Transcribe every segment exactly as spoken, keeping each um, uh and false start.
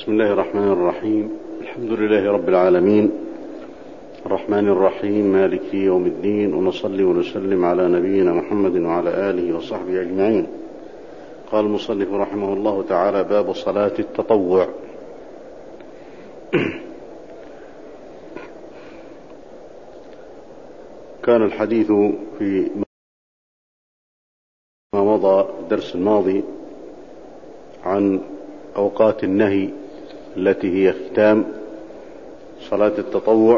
بسم الله الرحمن الرحيم. الحمد لله رب العالمين، الرحمن الرحيم، مالك يوم الدين، ونصلي ونسلم على نبينا محمد وعلى آله وصحبه أجمعين. قال المصنف رحمه الله تعالى: باب صلاة التطوع. كان الحديث في ما مضى الدرس الماضي عن أوقات النهي التي هي ختام صلاة التطوع،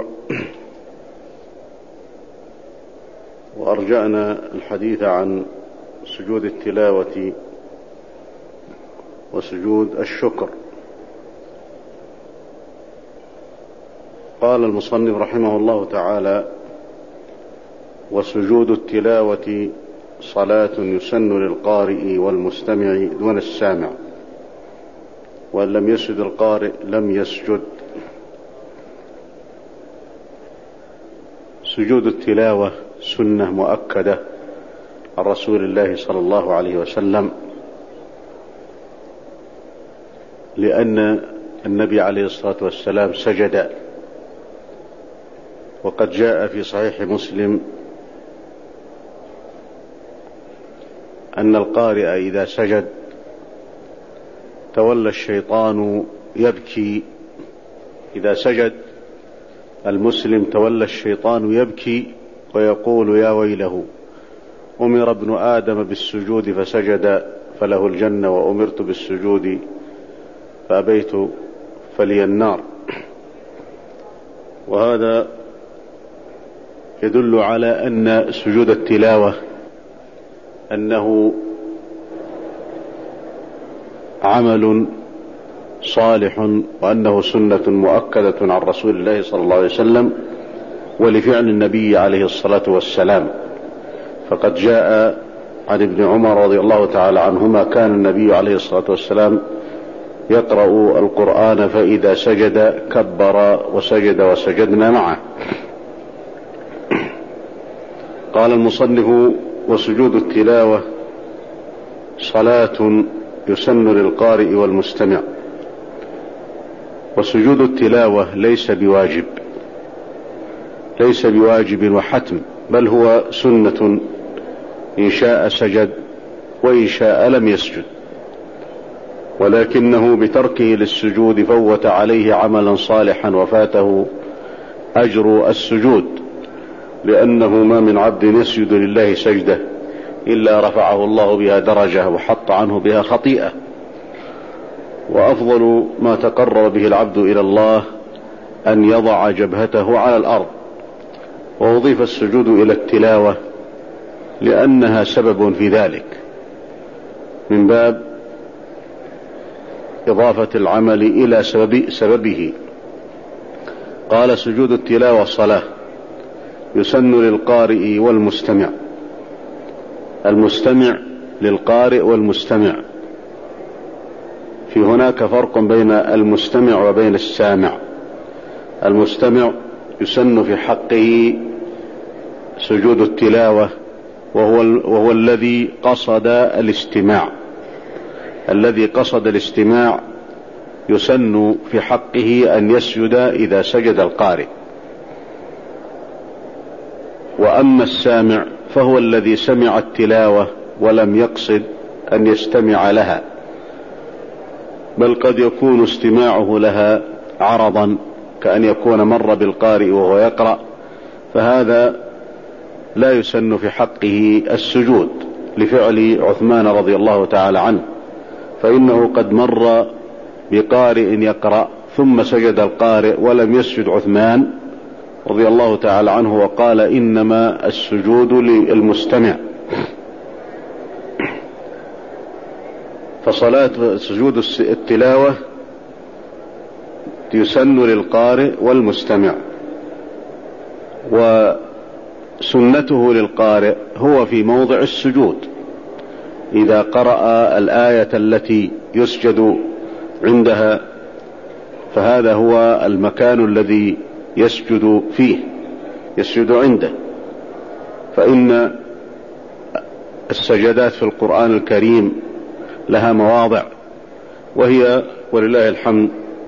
وأرجعنا الحديث عن سجود التلاوة وسجود الشكر. قال المصنف رحمه الله تعالى: وسجود التلاوة صلاة يسن للقارئ والمستمع دون السامع، وإن لم يسجد القارئ لم يسجد. سجود التلاوة سنة مؤكدة عن رسول الله صلى الله عليه وسلم، لأن النبي عليه الصلاة والسلام سجد، وقد جاء في صحيح مسلم أن القارئ إذا سجد تولى الشيطان يبكي. إذا سجد المسلم تولى الشيطان يبكي ويقول: يا ويله، أمر ابن آدم بالسجود فسجد فله الجنة، وأمرت بالسجود فأبيت فلي النار. وهذا يدل على أن سجود التلاوة أنه عمل صالح، وأنه سنة مؤكدة عن رسول الله صلى الله عليه وسلم ولفعل النبي عليه الصلاة والسلام. فقد جاء عن ابن عمر رضي الله تعالى عنهما: كان النبي عليه الصلاة والسلام يقرأ القرآن فإذا سجد كبر وسجد وسجدنا معه. قال المصنف: وسجود التلاوة صلاة يسن للقارئ والمستمع. وسجود التلاوة ليس بواجب، ليس بواجب وحتم، بل هو سنة، إن شاء سجد وإن شاء لم يسجد، ولكنه بتركه للسجود فوت عليه عملا صالحا وفاته أجر السجود، لأنه ما من عبد يسجد لله سجدة إلا رفعه الله بها درجة وحط عنه بها خطيئة. وأفضل ما تقرب به العبد إلى الله أن يضع جبهته على الأرض. وأضيف السجود إلى التلاوة لأنها سبب في ذلك، من باب إضافة العمل إلى سبب سببه. قال: سجود التلاوة صلاة يسن للقارئ والمستمع. المستمع للقارئ والمستمع، في هناك فرق بين المستمع وبين السامع. المستمع يسن في حقه سجود التلاوة، وهو, وهو الذي قصد الاستماع. الذي قصد الاستماع يسن في حقه أن يسجد إذا سجد القارئ. وأما السامع فهو الذي سمع التلاوة ولم يقصد أن يستمع لها، بل قد يكون استماعه لها عرضا، كأن يكون مر بالقارئ وهو يقرأ، فهذا لا يسن في حقه السجود، لفعل عثمان رضي الله تعالى عنه، فإنه قد مر بقارئ يقرأ ثم سجد القارئ ولم يسجد عثمان رضي الله تعالى عنه، وقال: إنما السجود للمستمع. فصلاة سجود التلاوة يسن للقارئ والمستمع. وسنته للقارئ هو في موضع السجود، إذا قرأ الآية التي يسجد عندها فهذا هو المكان الذي يسجد فيه، يسجد عنده. فإن السجدات في القرآن الكريم لها مواضع، وهي ولله الحمد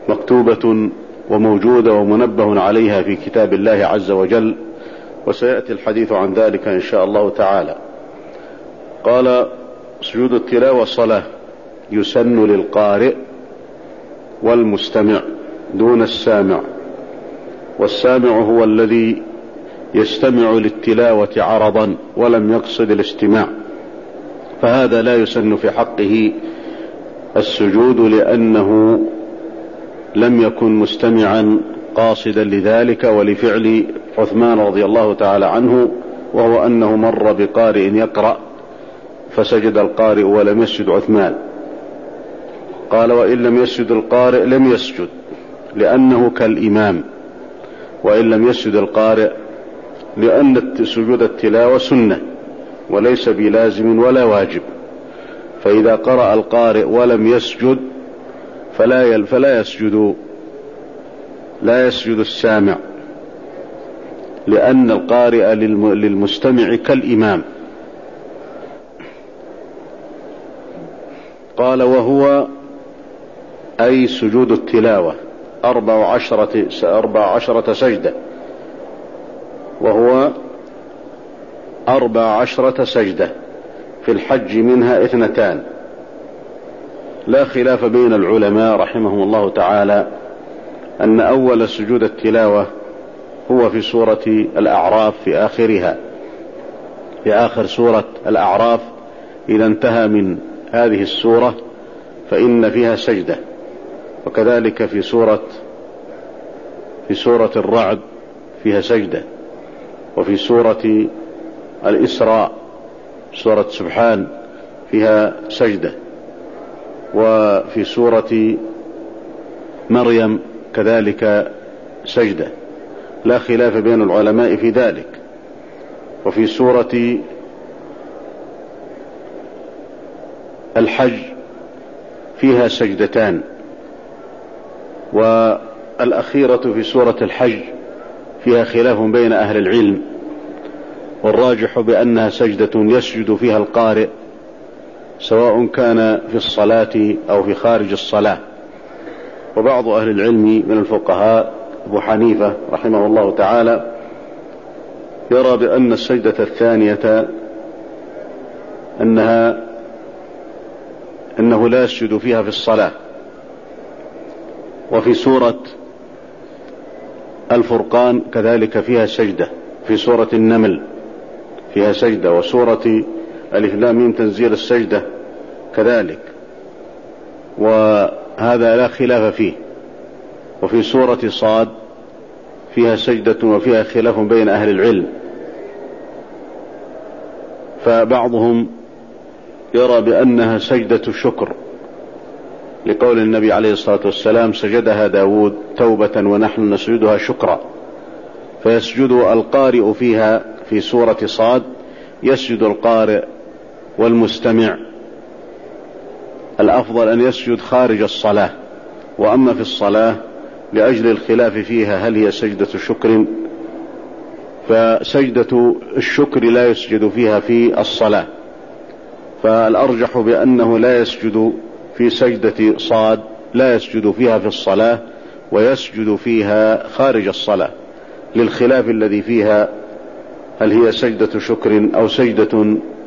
مكتوبة وموجودة ومنبه عليها في كتاب الله عز وجل، وسيأتي الحديث عن ذلك إن شاء الله تعالى. قال: سجود التلاوة صلاة يسن للقارئ والمستمع دون السامع، والسامع هو الذي يستمع للتلاوة عرضا ولم يقصد الاستماع، فهذا لا يسن في حقه السجود، لأنه لم يكن مستمعا قاصدا لذلك. ولفعل عثمان رضي الله تعالى عنه، وهو أنه مر بقارئ يقرأ فسجد القارئ ولم يسجد عثمان. قال: وإن لم يسجد القارئ لم يسجد، لأنه كالإمام، وإن لم يسجد القارئ لأن سجود التلاوة سنة وليس بلازم ولا واجب، فإذا قرأ القارئ ولم يسجد فلا فلا يسجد لا يسجد السامع، لأن القارئ للمستمع كالإمام. قال: وهو أي سجود التلاوة أربع عشرة, أربع عشرة سجدة، وهو أربع عشرة سجدة، في الحج منها اثنتان. لا خلاف بين العلماء رحمهم الله تعالى أن أول سجود التلاوة هو في سورة الأعراف في آخرها، في آخر سورة الأعراف. إذا انتهى من هذه السورة فإن فيها سجدة، وكذلك في سورة في سورة الرعد فيها سجدة، وفي سورة الإسراء سورة سبحان فيها سجدة، وفي سورة مريم كذلك سجدة، لا خلاف بين العلماء في ذلك. وفي سورة الحج فيها سجدتان، والأخيرة في سورة الحج فيها خلاف بين أهل العلم، والراجح بأنها سجدة يسجد فيها القارئ سواء كان في الصلاة أو في خارج الصلاة. وبعض أهل العلم من الفقهاء أبو حنيفة رحمه الله تعالى يرى بأن السجدة الثانية أنها أنه لا يسجد فيها في الصلاة. وفي سورة الفرقان كذلك فيها سجدة، في سورة النمل فيها سجدة، وسورة ألف لام ميم تنزيل السجدة كذلك، وهذا لا خلاف فيه. وفي سورة صاد فيها سجدة وفيها خلاف بين أهل العلم، فبعضهم يرى بأنها سجدة شكر، لقول النبي عليه الصلاة والسلام: سجدها داود توبة ونحن نسجدها شكرا. فيسجد القارئ فيها في سورة صاد، يسجد القارئ والمستمع. الأفضل أن يسجد خارج الصلاة، وأما في الصلاة لأجل الخلاف فيها هل هي سجدة شكر، فسجدة الشكر لا يسجد فيها في الصلاة، فالأرجح بأنه لا يسجد في سجدة صاد، لا يسجد فيها في الصلاة، ويسجد فيها خارج الصلاة، للخلاف الذي فيها هل هي سجدة شكر أو سجدة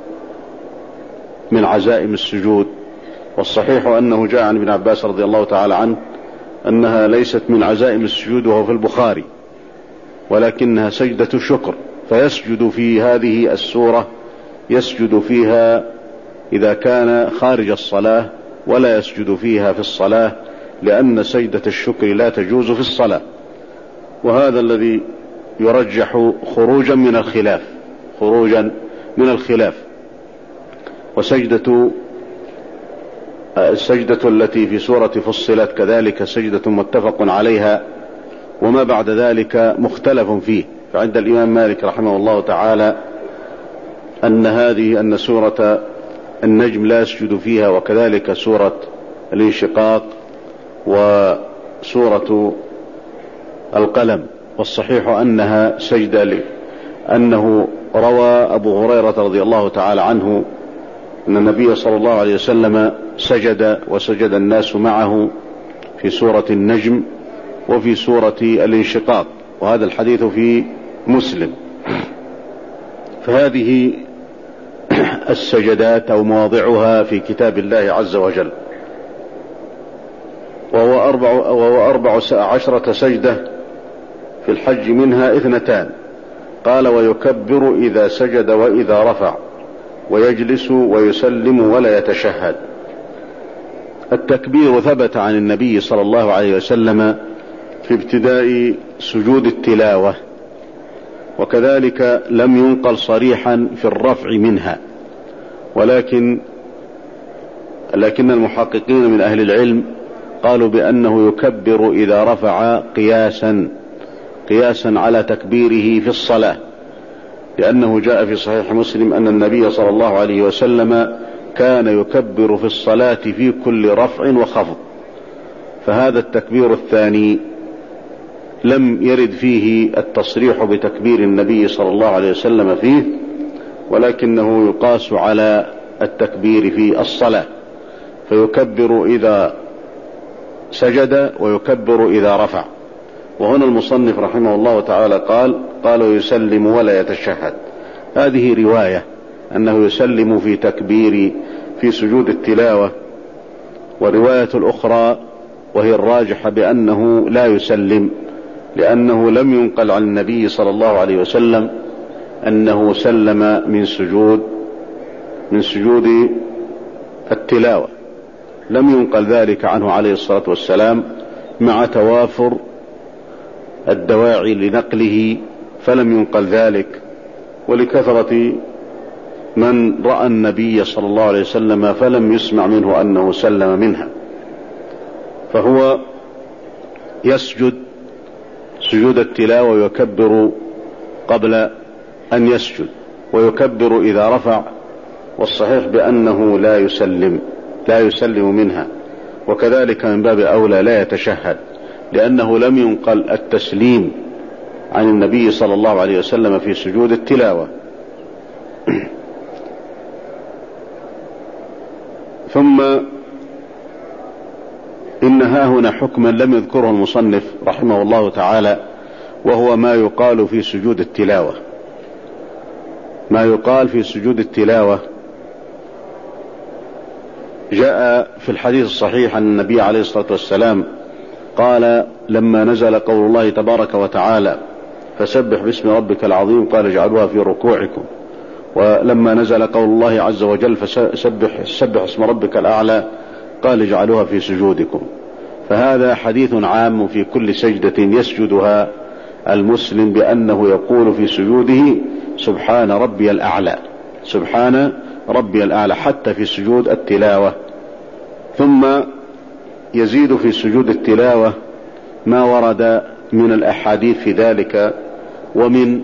من عزائم السجود. والصحيح أنه جاء عن ابن عباس رضي الله تعالى عنه أنها ليست من عزائم السجود، وهو في البخاري، ولكنها سجدة شكر، فيسجد في هذه السورة يسجد فيها إذا كان خارج الصلاة، ولا يسجد فيها في الصلاة، لأن سجدة الشكر لا تجوز في الصلاة. وهذا الذي يرجح خروجا من الخلاف خروجا من الخلاف وسجدة السجدة التي في سورة فصلت كذلك سجدة متفق عليها، وما بعد ذلك مختلف فيه. فعند الإمام مالك رحمه الله تعالى أن هذه أن سورة النجم لا يسجد فيها، وكذلك سورة الانشقاق وسورة القلم. والصحيح أنها سجدة لي أنه روى أبو هريرة رضي الله تعالى عنه أن النبي صلى الله عليه وسلم سجد وسجد الناس معه في سورة النجم وفي سورة الانشقاق، وهذا الحديث في مسلم. فهذه السجدات أو مواضعها في كتاب الله عز وجل، وهو أربع, وهو أربع عشرة سجدة في الحج، منها اثنتان. قال: ويكبر إذا سجد وإذا رفع، ويجلس ويسلم ولا يتشهد. التكبير ثبت عن النبي صلى الله عليه وسلم في ابتداء سجود التلاوة، وكذلك لم ينقل صريحا في الرفع منها، ولكن لكن المحققين من أهل العلم قالوا بأنه يكبر إذا رفع قياسا قياسا على تكبيره في الصلاة، لأنه جاء في صحيح مسلم أن النبي صلى الله عليه وسلم كان يكبر في الصلاة في كل رفع وخفض. فهذا التكبير الثاني لم يرد فيه التصريح بتكبير النبي صلى الله عليه وسلم فيه، ولكنه يقاس على التكبير في الصلاة، فيكبر إذا سجد ويكبر إذا رفع. وهنا المصنف رحمه الله تعالى قال قال يسلم ولا يتشهد. هذه رواية أنه يسلم في تكبير في سجود التلاوة، ورواية الأخرى وهي الراجحة بأنه لا يسلم، لأنه لم ينقل عن النبي صلى الله عليه وسلم أنه سلم من سجود من سجود التلاوة، لم ينقل ذلك عنه عليه الصلاة والسلام، مع توافر الدواعي لنقله فلم ينقل ذلك، ولكثرة من رأى النبي صلى الله عليه وسلم فلم يسمع منه أنه سلم منها. فهو يسجد سجود التلاوة ويكبر قبل أن يسجد، ويكبر إذا رفع، والصحيح بأنه لا يسلم لا يسلم منها، وكذلك من باب أولى لا يتشهد، لأنه لم ينقل التسليم عن النبي صلى الله عليه وسلم في سجود التلاوة. ثم إن ها هنا حكما لم يذكره المصنف رحمه الله تعالى، وهو ما يقال في سجود التلاوة. ما يقال في سجود التلاوة جاء في الحديث الصحيح أن النبي عليه الصلاة والسلام قال لما نزل قول الله تبارك وتعالى فسبح باسم ربك العظيم قال اجعلوها في ركوعكم، ولما نزل قول الله عز وجل فسبح سبح اسم ربك الأعلى قال اجعلوها في سجودكم. فهذا حديث عام في كل سجدة يسجدها المسلم بأنه يقول في سجوده سبحان ربي الأعلى سبحان ربي الأعلى، حتى في سجود التلاوة. ثم يزيد في سجود التلاوة ما ورد من الأحاديث في ذلك، ومن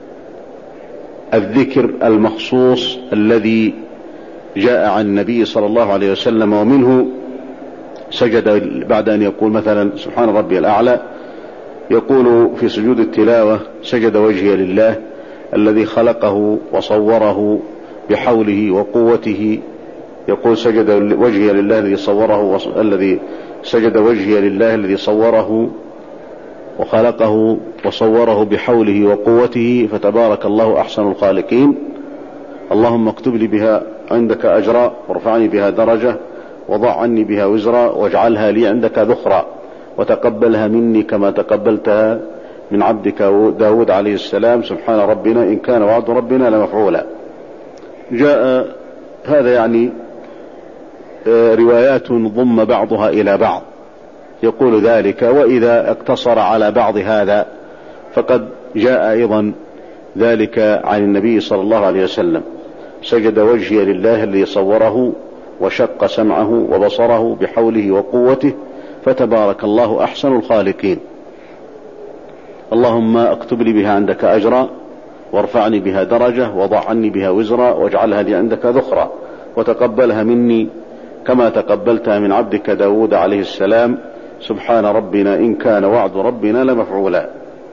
الذكر المخصوص الذي جاء عن النبي صلى الله عليه وسلم، ومنه سجد بعد أن يقول مثلا سبحان ربي الأعلى يقول في سجود التلاوة سجد وجهي لله الذي خلقه وصوره بحوله وقوته، يقول سجد وجهي لله الذي صوره الذي سجد وجهي لله الذي صوره وخلقه وصوره بحوله وقوته فتبارك الله أحسن الخالقين. اللهم اكتب لي بها عندك أجرا وارفعني بها درجة وضع عني بها وزرا واجعلها لي عندك ذخرا وتقبلها مني كما تقبلتها من عبدك داود عليه السلام سبحان ربنا إن كان وعد ربنا لمفعولا. جاء هذا يعني روايات ضم بعضها إلى بعض يقول ذلك، وإذا اقتصر على بعض هذا فقد جاء أيضا ذلك عن النبي صلى الله عليه وسلم سجد وجهي لله الذي صوره وشق سمعه وبصره بحوله وقوته فتبارك الله أحسن الخالقين. اللهم اكتب لي بها عندك أجرا وارفعني بها درجة وضع عني بها وزرا واجعلها لي عندك ذخرا وتقبلها مني كما تقبلتها من عبدك داود عليه السلام سبحان ربنا إن كان وعد ربنا لمفعولا.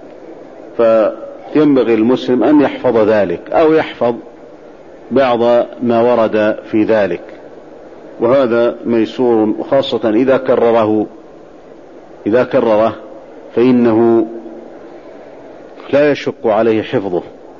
فينبغي المسلم أن يحفظ ذلك أو يحفظ بعض ما ورد في ذلك، وهذا ميسور، وخاصة إذا كرره إذا كرره فإنه لا يشق عليه حفظه،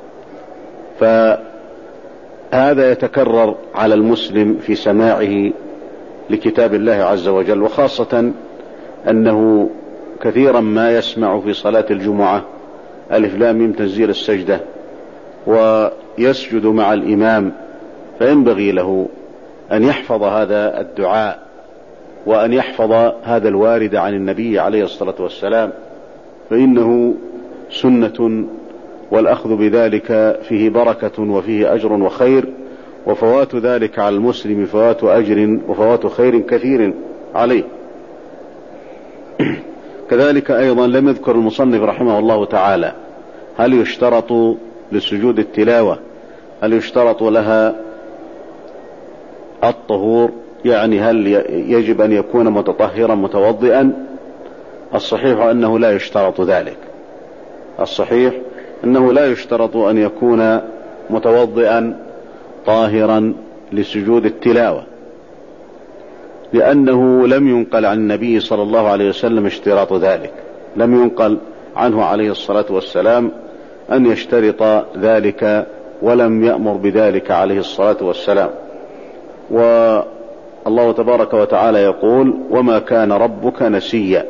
فهذا يتكرر على المسلم في سماعه لكتاب الله عز وجل، وخاصة أنه كثيرا ما يسمع في صلاة الجمعة ألف لام ميم تنزيل السجدة ويسجد مع الإمام، فينبغي له أن يحفظ هذا الدعاء وأن يحفظ هذا الوارد عن النبي عليه الصلاة والسلام، فإنه سنة والأخذ بذلك فيه بركة وفيه أجر وخير، وفوات ذلك على المسلم فوات أجر وفوات خير كثير عليه. كذلك أيضا لم يذكر المصنف رحمه الله تعالى هل يشترط لسجود التلاوة هل يشترط لها الطهور، يعني هل يجب أن يكون متطهرا متوضئا؟ الصحيح أنه لا يشترط ذلك، الصحيح أنه لا يشترط أن يكون متوضئا طاهرا لسجود التلاوة، لأنه لم ينقل عن النبي صلى الله عليه وسلم اشتراط ذلك، لم ينقل عنه عليه الصلاة والسلام أن يشترط ذلك، ولم يأمر بذلك عليه الصلاة والسلام. والله تبارك وتعالى يقول: وما كان ربك نسيا.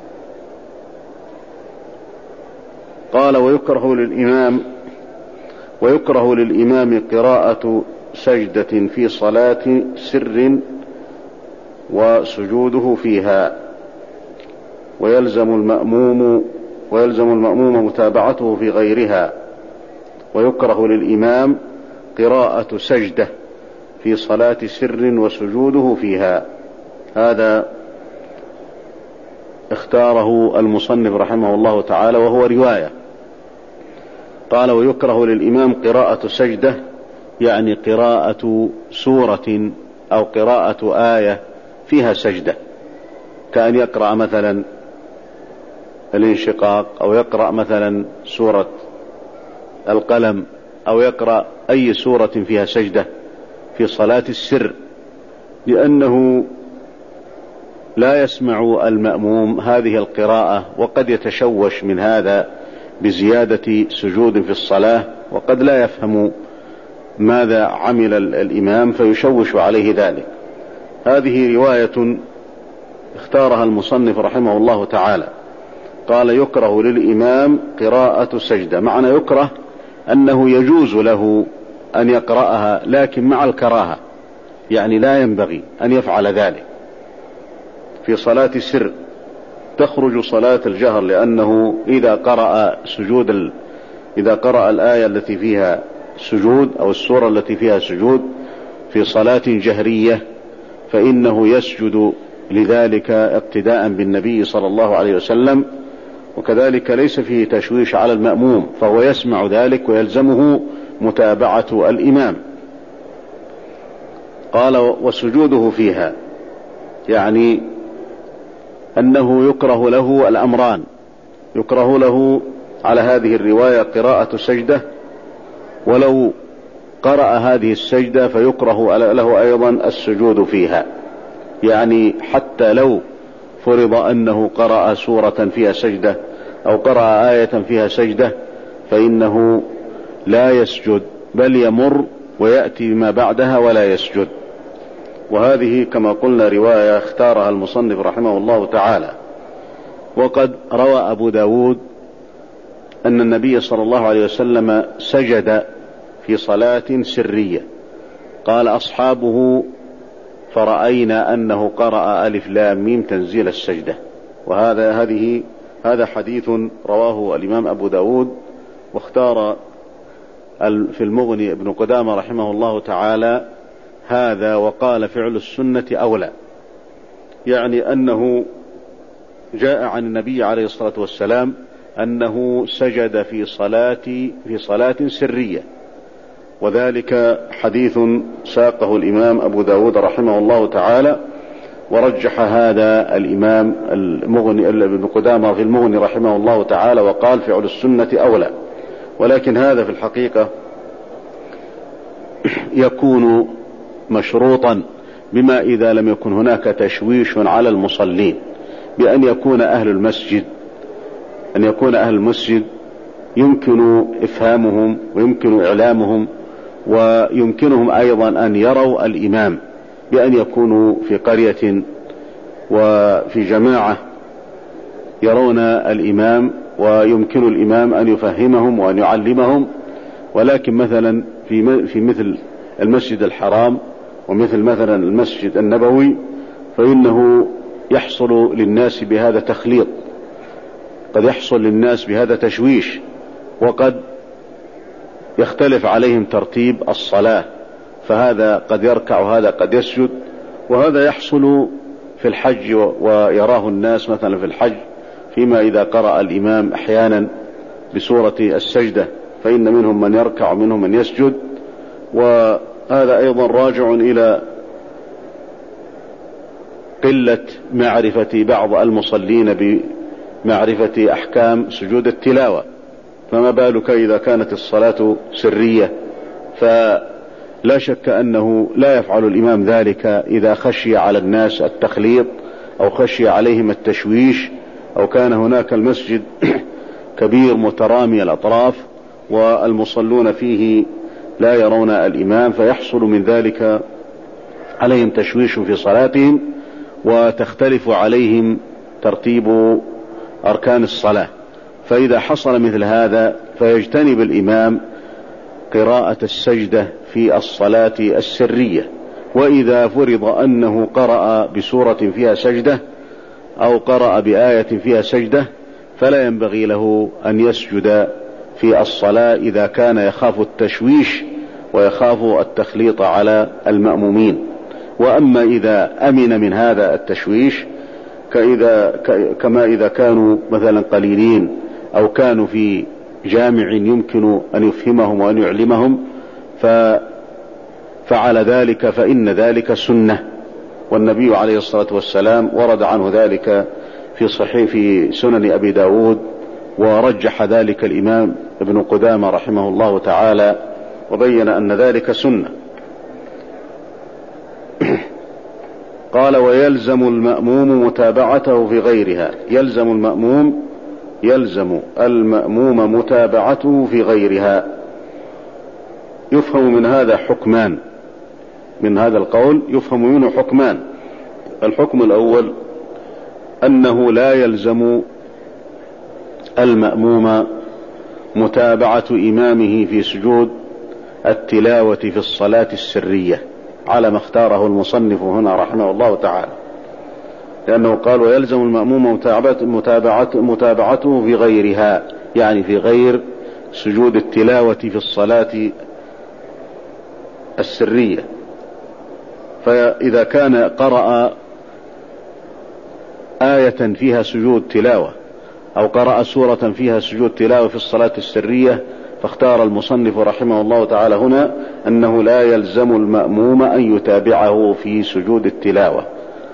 قال: ويكره للإمام ويكره للإمام قراءة سجدة في صلاة سر وسجوده فيها، ويلزم المأموم ويلزم المأموم متابعته في غيرها. ويكره للإمام قراءة سجدة في صلاة سر وسجوده فيها. هذا اختاره المصنف رحمه الله تعالى وهو رواية. قال: ويكره للإمام قراءة سجدة، يعني قراءة سورة أو قراءة آية فيها سجدة، كأن يقرأ مثلا الانشقاق، أو يقرأ مثلا سورة القلم، أو يقرأ أي سورة فيها سجدة في صلاة السر، لأنه لا يسمع المأموم هذه القراءة، وقد يتشوش من هذا بزيادة سجود في الصلاة، وقد لا يفهم ماذا عمل الإمام فيشوش عليه ذلك. هذه رواية اختارها المصنف رحمه الله تعالى. قال: يكره للإمام قراءة سجدة، معنى يكره أنه يجوز له أن يقرأها، لكن مع الكراهة، يعني لا ينبغي أن يفعل ذلك في صلاة سر. تخرج صلاة الجهر، لأنه إذا قرأ سجود ال... إذا قرأ الآية التي فيها سجود أو السورة التي فيها سجود في صلاة جهرية فإنه يسجد لذلك اقتداء بالنبي صلى الله عليه وسلم، وكذلك ليس فيه تشويش على المأموم، فهو يسمع ذلك ويلزمه متابعة الإمام. قال: وسجوده فيها، يعني أنه يكره له الأمران، يكره له على هذه الرواية قراءة سجدة، ولو قرأ هذه السجدة فيكره له أيضا السجود فيها، يعني حتى لو فرض أنه قرأ سورة فيها سجدة أو قرأ آية فيها سجدة فإنه لا يسجد، بل يمر ويأتي ما بعدها ولا يسجد. وهذه كما قلنا رواية اختارها المصنف رحمه الله تعالى. وقد روى أبو داود أن النبي صلى الله عليه وسلم سجد في صلاة سرية، قال أصحابه: فرأينا أنه قرأ ألف لام ميم تنزيل السجدة. وهذا هذه هذا حديث رواه الإمام أبو داود، واختار في المغني ابن قدامة رحمه الله تعالى هذا، وقال: فعل السنة أولى، يعني أنه جاء عن النبي عليه الصلاة والسلام أنه سجد في صلاة في صلاة سرية، وذلك حديث ساقه الإمام أبو داود رحمه الله تعالى، ورجح هذا الإمام المغني ابن قدامة في المغني رحمه الله تعالى، وقال: فعل السنة أولى. ولكن هذا في الحقيقة يكون مشروطا بما إذا لم يكن هناك تشويش على المصلين، بأن يكون أهل المسجد أن يكون أهل المسجد يمكن إفهامهم ويمكن إعلامهم، ويمكنهم أيضا أن يروا الإمام بأن يكونوا في قرية وفي جماعة يرون الإمام، ويمكن الإمام أن يفهمهم وأن يعلمهم. ولكن مثلا في في مثل المسجد الحرام ومثل مثلا المسجد النبوي فإنه يحصل للناس بهذا تخليط، قد يحصل للناس بهذا تشويش، وقد يختلف عليهم ترتيب الصلاة، فهذا قد يركع وهذا قد يسجد. وهذا يحصل في الحج ويراه الناس مثلا في الحج، فيما إذا قرأ الإمام أحيانا بسورة السجدة فإن منهم من يركع ومنهم من يسجد. وهذا أيضا راجع إلى قلة معرفة بعض المصلين بمعرفة أحكام سجود التلاوة، فما بالك إذا كانت الصلاة سرية؟ فلا شك أنه لا يفعل الإمام ذلك إذا خشي على الناس التخليط أو خشي عليهم التشويش، أو كان هناك المسجد كبير مترامي الأطراف والمصلون فيه لا يرون الإمام، فيحصل من ذلك عليهم تشويش في صلاتهم وتختلف عليهم ترتيب أركان الصلاة. فإذا حصل مثل هذا فيجتنب الإمام قراءة السجدة في الصلاة السرية. وإذا فرض أنه قرأ بسورة فيها سجدة أو قرأ بآية فيها سجدة فلا ينبغي له أن يسجد في الصلاة إذا كان يخاف التشويش ويخاف التخليط على المأمومين. وأما إذا أمن من هذا التشويش كإذا كما إذا كانوا مثلا قليلين أو كانوا في جامع يمكن أن يفهمهم وأن يعلمهم ففعل ذلك فإن ذلك سنة، والنبي عليه الصلاة والسلام ورد عنه ذلك في صحيح في سنن أبي داود، ورجح ذلك الإمام ابن قدامة رحمه الله تعالى وبين أن ذلك سنة. قال ويلزم المأموم متابعته في غيرها. يلزم المأموم يلزم المأموم متابعته في غيرها. يفهم من هذا حكمان، من هذا القول يفهم منه حكمان. الحكم الأول أنه لا يلزم المأموم متابعة إمامه في سجود التلاوة في الصلاة السرية على ما اختاره المصنف هنا رحمه الله تعالى، لأنه قال ويلزم المأموم متابعته في غيرها، يعني في غير سجود التلاوة في الصلاة السرية. فإذا كان قرأ آية فيها سجود تلاوة أو قرأ سورة فيها سجود تلاوة في الصلاة السرية، فاختار المصنف رحمه الله تعالى هنا أنه لا يلزم المأموم أن يتابعه في سجود التلاوة.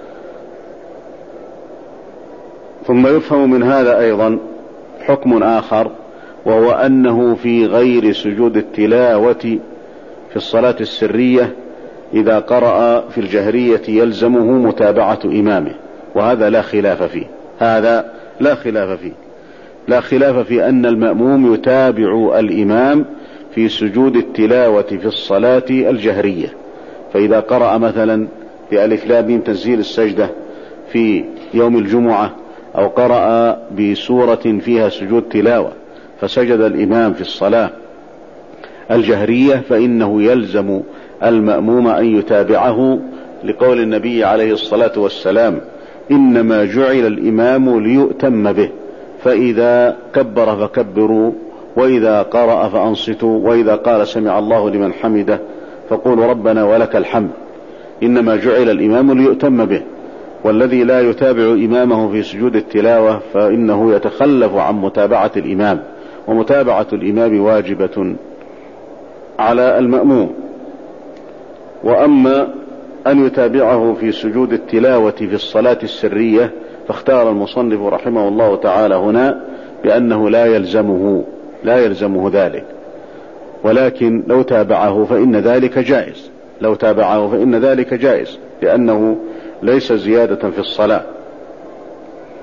ثم يفهم من هذا أيضا حكم آخر، وهو أنه في غير سجود التلاوة في الصلاة السرية إذا قرأ في الجهرية يلزمه متابعة إمامه، وهذا لا خلاف فيه. هذا لا خلاف فيه لا خلاف في أن المأموم يتابع الإمام في سجود التلاوة في الصلاة الجهرية. فإذا قرأ مثلا بألف لام ميم تنزيل السجدة في يوم الجمعة أو قرأ بسورة فيها سجود تلاوة فسجد الإمام في الصلاة الجهرية فإنه يلزم المأموم أن يتابعه، لقول النبي عليه الصلاة والسلام إنما جعل الإمام ليؤتم به، فإذا كبر فكبروا، وإذا قرأ فأنصتوا، وإذا قال سمع الله لمن حمده فقولوا ربنا ولك الحمد. إنما جعل الإمام ليؤتم به، والذي لا يتابع إمامه في سجود التلاوة فإنه يتخلف عن متابعة الإمام، ومتابعة الإمام واجبة على المأموم. وأما أن يتابعه في سجود التلاوة في الصلاة السرية فاختار المصنف رحمه الله تعالى هنا بأنه لا يلزمه لا يلزمه ذلك، ولكن لو تابعه فإن ذلك جائز لو تابعه فإن ذلك جائز لأنه ليس زيادة في الصلاة.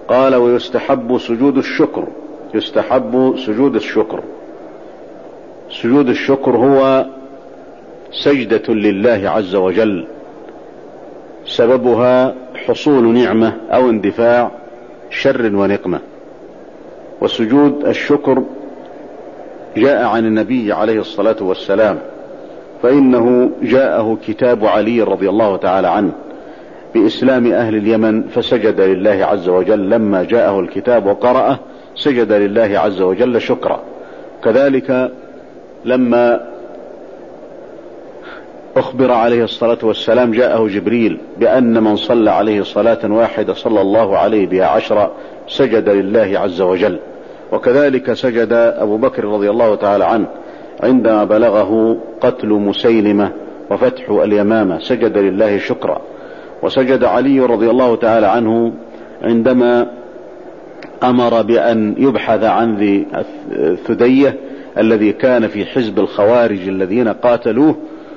قال ويستحب سجود الشكر. يستحب سجود الشكر. سجود الشكر هو سجدة لله عز وجل سببها حصول نعمة أو اندفاع شر ونقمة. وسجود الشكر جاء عن النبي عليه الصلاة والسلام، فإنه جاءه كتاب علي رضي الله تعالى عنه بإسلام أهل اليمن فسجد لله عز وجل. لما جاءه الكتاب وقرأه سجد لله عز وجل شكرا. كذلك لما أخبر عليه الصلاة والسلام جاءه جبريل بأن من صلى عليه صلاة واحدة صلى الله عليه بها عشرة سجد لله عز وجل. وكذلك سجد أبو بكر رضي الله تعالى عنه عندما بلغه قتل مسيلمة وفتح اليمامة سجد لله شكرا. وسجد علي رضي الله تعالى عنه عندما أمر بأن يبحث عن ذي الثدية الذي كان في حزب الخوارج الذين قاتلوه،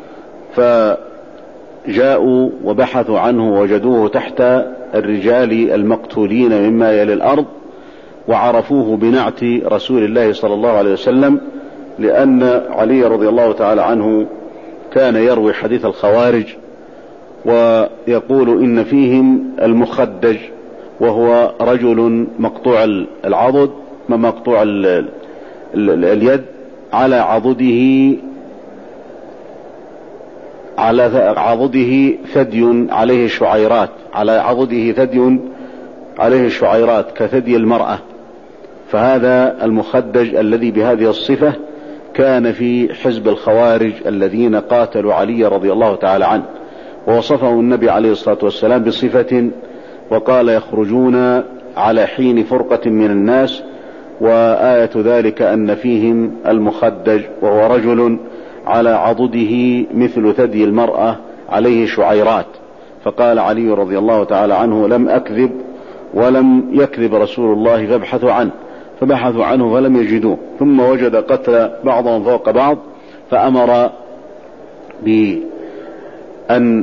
فجاءوا وبحثوا عنه ووجدوه تحت الرجال المقتولين مما يلي الأرض، وعرفوه بنعت رسول الله صلى الله عليه وسلم، لأن علي رضي الله تعالى عنه كان يروي حديث الخوارج ويقول إن فيهم المخدج، وهو رجل مقطوع العضد مقطوع اليد على عضده على عضده ثدي عليه شعيرات، على عضده ثدي عليه شعيرات كثدي المرأة. فهذا المخدج الذي بهذه الصفة كان في حزب الخوارج الذين قاتلوا علي رضي الله تعالى عنه، ووصفه النبي عليه الصلاة والسلام بصفة وقال يخرجون على حين فرقة من الناس، وآية ذلك أن فيهم المخدج وهو رجل على عضده مثل ثدي المرأة عليه شعيرات. فقال علي رضي الله تعالى عنه لم أكذب ولم يكذب رسول الله فابحثوا عنه، فبحثوا عنه فلم يجدوه، ثم وجد قتل بعضهم فوق بعض فأمر بأن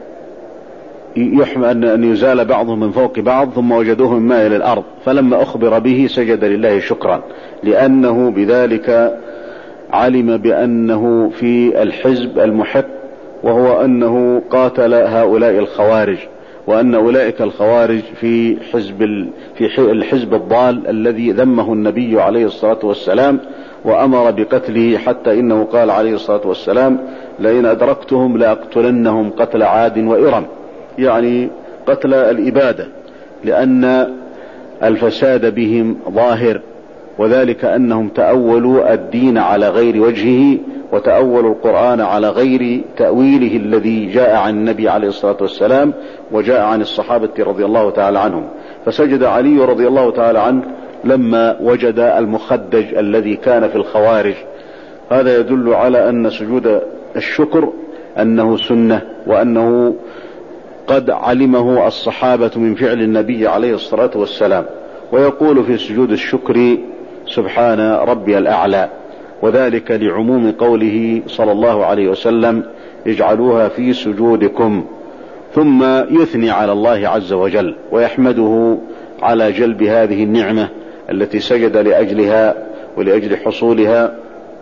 يحمل أن يزال بعضهم من فوق بعض، ثم وجدوه من ماء إلى الأرض. فلما أخبر به سجد لله شكرا، لأنه بذلك علم بأنه في الحزب المحق، وهو أنه قاتل هؤلاء الخوارج، وأن أولئك الخوارج في حزب في الحزب الضال الذي ذمه النبي عليه الصلاة والسلام وأمر بقتله، حتى إنه قال عليه الصلاة والسلام لئن أدركتهم لأقتلنهم قتل عاد وإرم، يعني قتل الإبادة، لأن الفساد بهم ظاهر، وذلك أنهم تأولوا الدين على غير وجهه، وتأولوا القرآن على غير تأويله الذي جاء عن النبي عليه الصلاة والسلام وجاء عن الصحابة رضي الله تعالى عنهم. فسجد علي رضي الله تعالى عنه لما وجد المخدج الذي كان في الخوارج. هذا يدل على أن سجود الشكر أنه سنة، وأنه قد علمه الصحابة من فعل النبي عليه الصلاة والسلام. ويقول في سجود الشكر سبحان ربي الأعلى، وذلك لعموم قوله صلى الله عليه وسلم اجعلوها في سجودكم، ثم يثني على الله عز وجل ويحمده على جلب هذه النعمة التي سجد لأجلها ولأجل حصولها،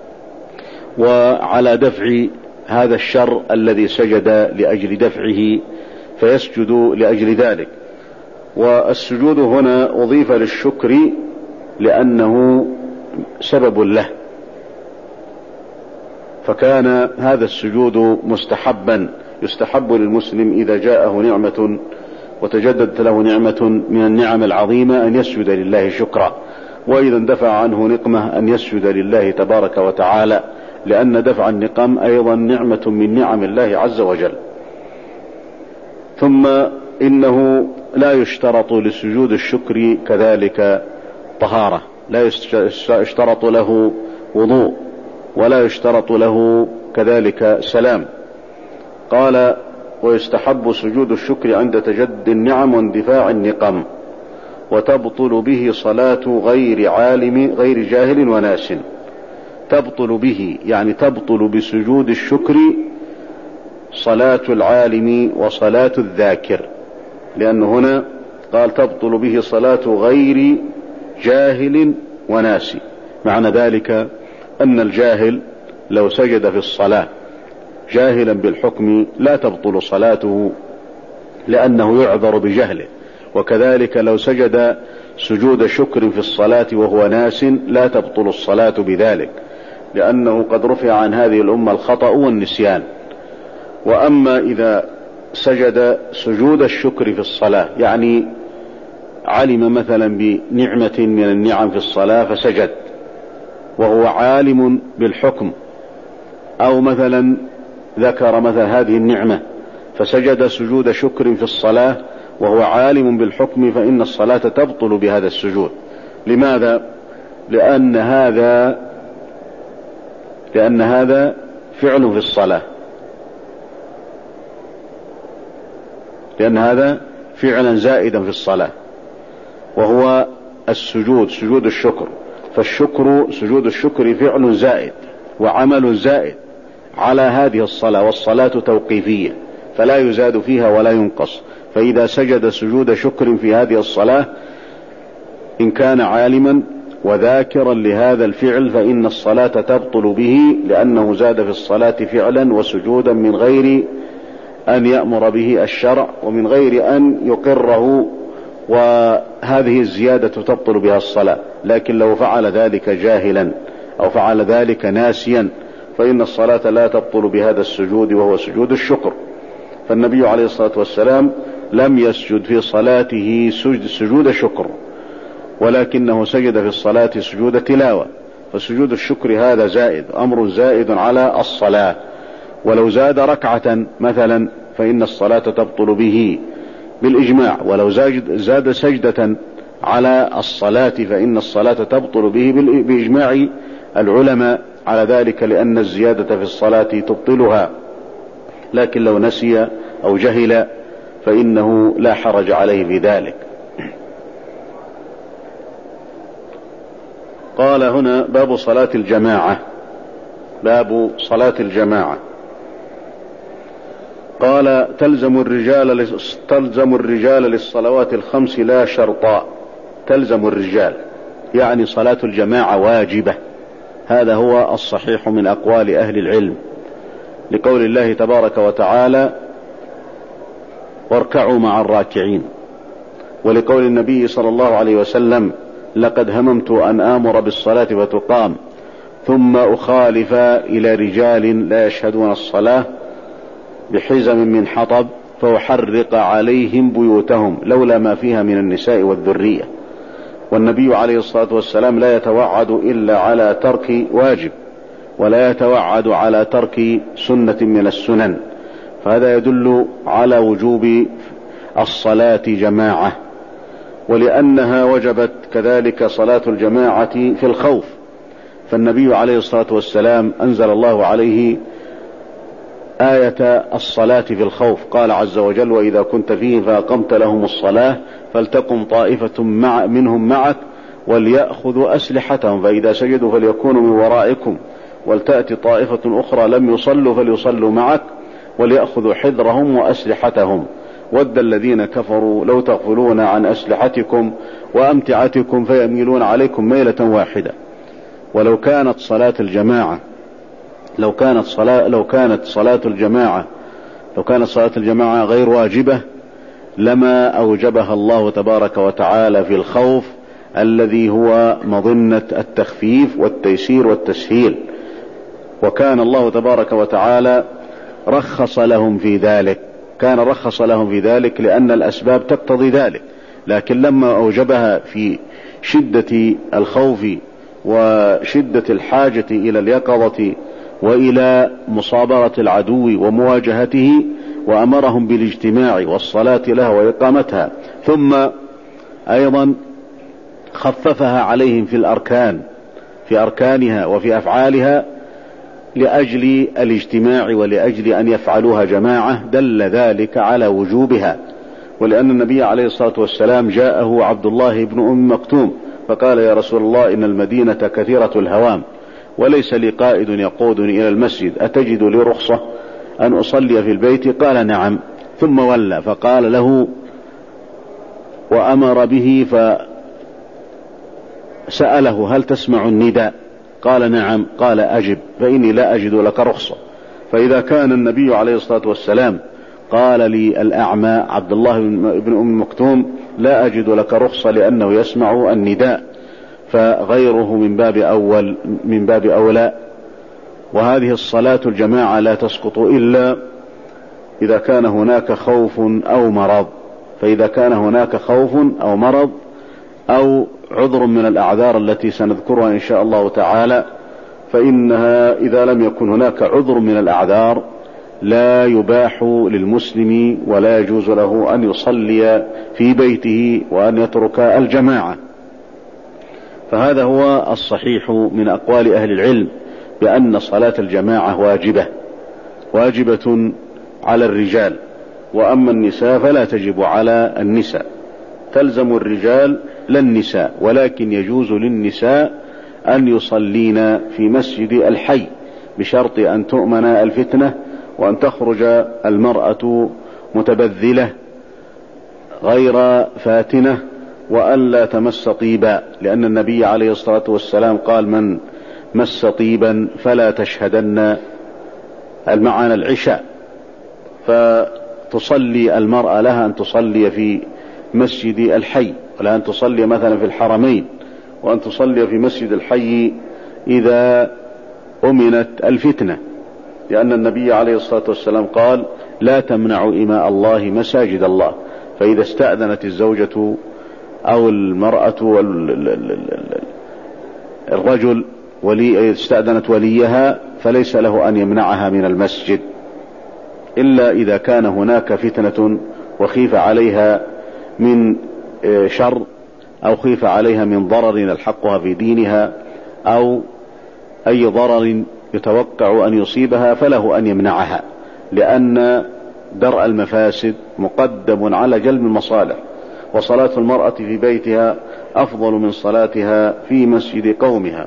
وعلى دفع هذا الشر الذي سجد لأجل دفعه، فيسجد لأجل ذلك. والسجود هنا أضيف للشكر لأنه سبب له، فكان هذا السجود مستحبا، يستحب للمسلم إذا جاءه نعمة وتجددت له نعمة من النعم العظيمة أن يسجد لله شكرا، وإذا اندفع عنه نقمة أن يسجد لله تبارك وتعالى، لأن دفع النقم أيضا نعمة من نعم الله عز وجل. ثم إنه لا يشترط لسجود الشكر كذلك طهارة، لا يشترط له وضوء، ولا يشترط له كذلك سلام. قال ويستحب سجود الشكر عند تجدد النعم واندفاع النقم، وتبطل به صلاة غير عالم غير جاهل وناس. تبطل به يعني تبطل بسجود الشكر صلاة العالم وصلاة الذاكر، لأن هنا قال تبطل به صلاة غير جاهل وناسي. معنى ذلك أن الجاهل لو سجد في الصلاة جاهلا بالحكم لا تبطل صلاته لأنه يعذر بجهله، وكذلك لو سجد سجود شكر في الصلاة وهو ناس لا تبطل الصلاة بذلك، لأنه قد رفع عن هذه الأمة الخطأ والنسيان. وأما إذا سجد سجود الشكر في الصلاة، يعني علم مثلا بنعمة من النعم في الصلاة فسجد وهو عالم بالحكم، أو مثلا ذكر مثلا هذه النعمة فسجد سجود شكر في الصلاة وهو عالم بالحكم، فإن الصلاة تبطل بهذا السجود. لماذا؟ لأن هذا لأن هذا فعل في الصلاة، لأن هذا فعلا زائدا في الصلاة وهو السجود سجود الشكر، فالشكر سجود الشكر فعل زائد وعمل زائد على هذه الصلاة، والصلاة توقيفية فلا يزاد فيها ولا ينقص. فإذا سجد سجود شكر في هذه الصلاة إن كان عالما وذاكرا لهذا الفعل فإن الصلاة تبطل به، لأنه زاد في الصلاة فعلا وسجودا من غير أن يأمر به الشرع ومن غير أن يقره، وهذه الزيادة تبطل بها الصلاة. لكن لو فعل ذلك جاهلا أو فعل ذلك ناسيا فإن الصلاة لا تبطل بهذا السجود وهو سجود الشكر. فالنبي عليه الصلاة والسلام لم يسجد في صلاته سجود شكر، ولكنه سجد في الصلاة سجود تلاوة، فسجود الشكر هذا زائد، أمر زائد على الصلاة. ولو زاد ركعة مثلا فإن الصلاة تبطل به بالإجماع، ولو زاد سجدة على الصلاة فإن الصلاة تبطل به بإجماع العلماء على ذلك، لأن الزيادة في الصلاة تبطلها. لكن لو نسي أو جهل فإنه لا حرج عليه في ذلك. قال هنا باب صلاة الجماعة. باب صلاة الجماعة. قال تلزم الرجال تلزم الرجال للصلوات الخمس لا شرطا. تلزم الرجال يعني صلاة الجماعة واجبة، هذا هو الصحيح من أقوال أهل العلم، لقول الله تبارك وتعالى واركعوا مع الراكعين، ولقول النبي صلى الله عليه وسلم لقد هممت أن آمر بالصلاة فتقام ثم أخالف إلى رجال لا يشهدون الصلاة بحزم من حطب فأحرق عليهم بيوتهم لولا ما فيها من النساء والذرية. والنبي عليه الصلاة والسلام لا يتوعد إلا على ترك واجب، ولا يتوعد على ترك سنة من السنن، فهذا يدل على وجوب الصلاة جماعة. ولأنها وجبت كذلك صلاة الجماعة في الخوف، فالنبي عليه الصلاة والسلام أنزل الله عليه آية الصلاة في الخوف، قال عز وجل وإذا كنت فيهم فأقمت لهم الصلاة فلتقم طائفة مع منهم معك وليأخذوا أسلحتهم فإذا سجدوا فليكونوا من ورائكم ولتأتي طائفة أخرى لم يصلوا فليصلوا معك وليأخذوا حذرهم وأسلحتهم ود الذين كفروا لو تغفلون عن أسلحتكم وأمتعتكم فيميلون عليكم ميلة واحدة. ولو كانت صلاة الجماعة لو كانت صلاة لو كانت صلاة الجماعة لو كانت صلاة الجماعة غير واجبة لما أوجبها الله تبارك وتعالى في الخوف الذي هو مظنة التخفيف والتيسير والتسهيل، وكان الله تبارك وتعالى رخص لهم في ذلك كان رخص لهم في ذلك لأن الأسباب تقتضي ذلك. لكن لما أوجبها في شدة الخوف وشدة الحاجة إلى اليقظة وإلى مصابرة العدو ومواجهته وأمرهم بالاجتماع والصلاة لها وإقامتها، ثم أيضا خففها عليهم في الأركان في أركانها وفي أفعالها لأجل الاجتماع ولأجل أن يفعلوها جماعة، دل ذلك على وجوبها. ولأن النبي عليه الصلاة والسلام جاءه عبد الله بن أم مكتوم فقال يا رسول الله إن المدينة كثيرة الهوام وليس لي قائد يقودني إلى المسجد أتجد لي رخصة أن أصلي في البيت؟ قال نعم، ثم ولى فقال له وأمر به فسأله هل تسمع النداء؟ قال نعم. قال أجب فإني لا أجد لك رخصة. فإذا كان النبي عليه الصلاة والسلام قال لي الأعمى عبد الله بن أم مكتوم لا أجد لك رخصة لأنه يسمع النداء، فغيره من باب أول من باب أولى. وهذه الصلاة الجماعة لا تسقط إلا إذا كان هناك خوف أو مرض. فإذا كان هناك خوف أو مرض أو عذر من الأعذار التي سنذكرها إن شاء الله تعالى، فإنها إذا لم يكن هناك عذر من الأعذار لا يباح للمسلم ولا يجوز له أن يصلي في بيته وأن يترك الجماعة. فهذا هو الصحيح من أقوال أهل العلم بأن صلاة الجماعة واجبة واجبة على الرجال، وأما النساء فلا تجب على النساء، تلزم الرجال لا النساء، ولكن يجوز للنساء أن يصلين في مسجد الحي بشرط أن تؤمن الفتنة وأن تخرج المرأة متبذلة غير فاتنة وأن لا تمس طيبا، لأن النبي عليه الصلاة والسلام قال من مس طيبا فلا تشهدن المعنى العشاء. فتصلي المرأة لها أن تصلي في مسجد الحي، ولا أن تصلي مثلا في الحرمين، وأن تصلي في مسجد الحي إذا أمنت الفتنة، لأن النبي عليه الصلاة والسلام قال لا تمنعوا إماء الله مساجد الله. فإذا استأذنت الزوجة أو المرأة والرجل ولي استأذنت وليها فليس له أن يمنعها من المسجد إلا إذا كان هناك فتنة وخيف عليها من شر أو خيف عليها من ضرر يلحقها في دينها أو أي ضرر يتوقع أن يصيبها فله أن يمنعها، لأن درء المفاسد مقدم على جلب المصالح، وصلاة المرأة في بيتها أفضل من صلاتها في مسجد قومها.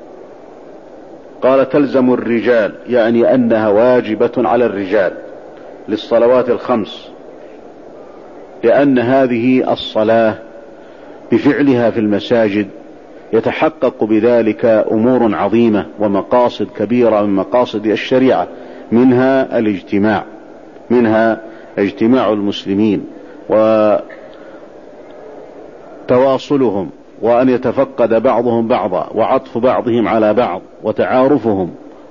قال تلزم الرجال، يعني أنها واجبة على الرجال للصلوات الخمس، لأن هذه الصلاة بفعلها في المساجد يتحقق بذلك أمور عظيمة ومقاصد كبيرة من مقاصد الشريعة، منها الاجتماع منها اجتماع المسلمين وتواصلهم، وأن يتفقد بعضهم بعضا، وعطف بعضهم على بعض، وتعارفهم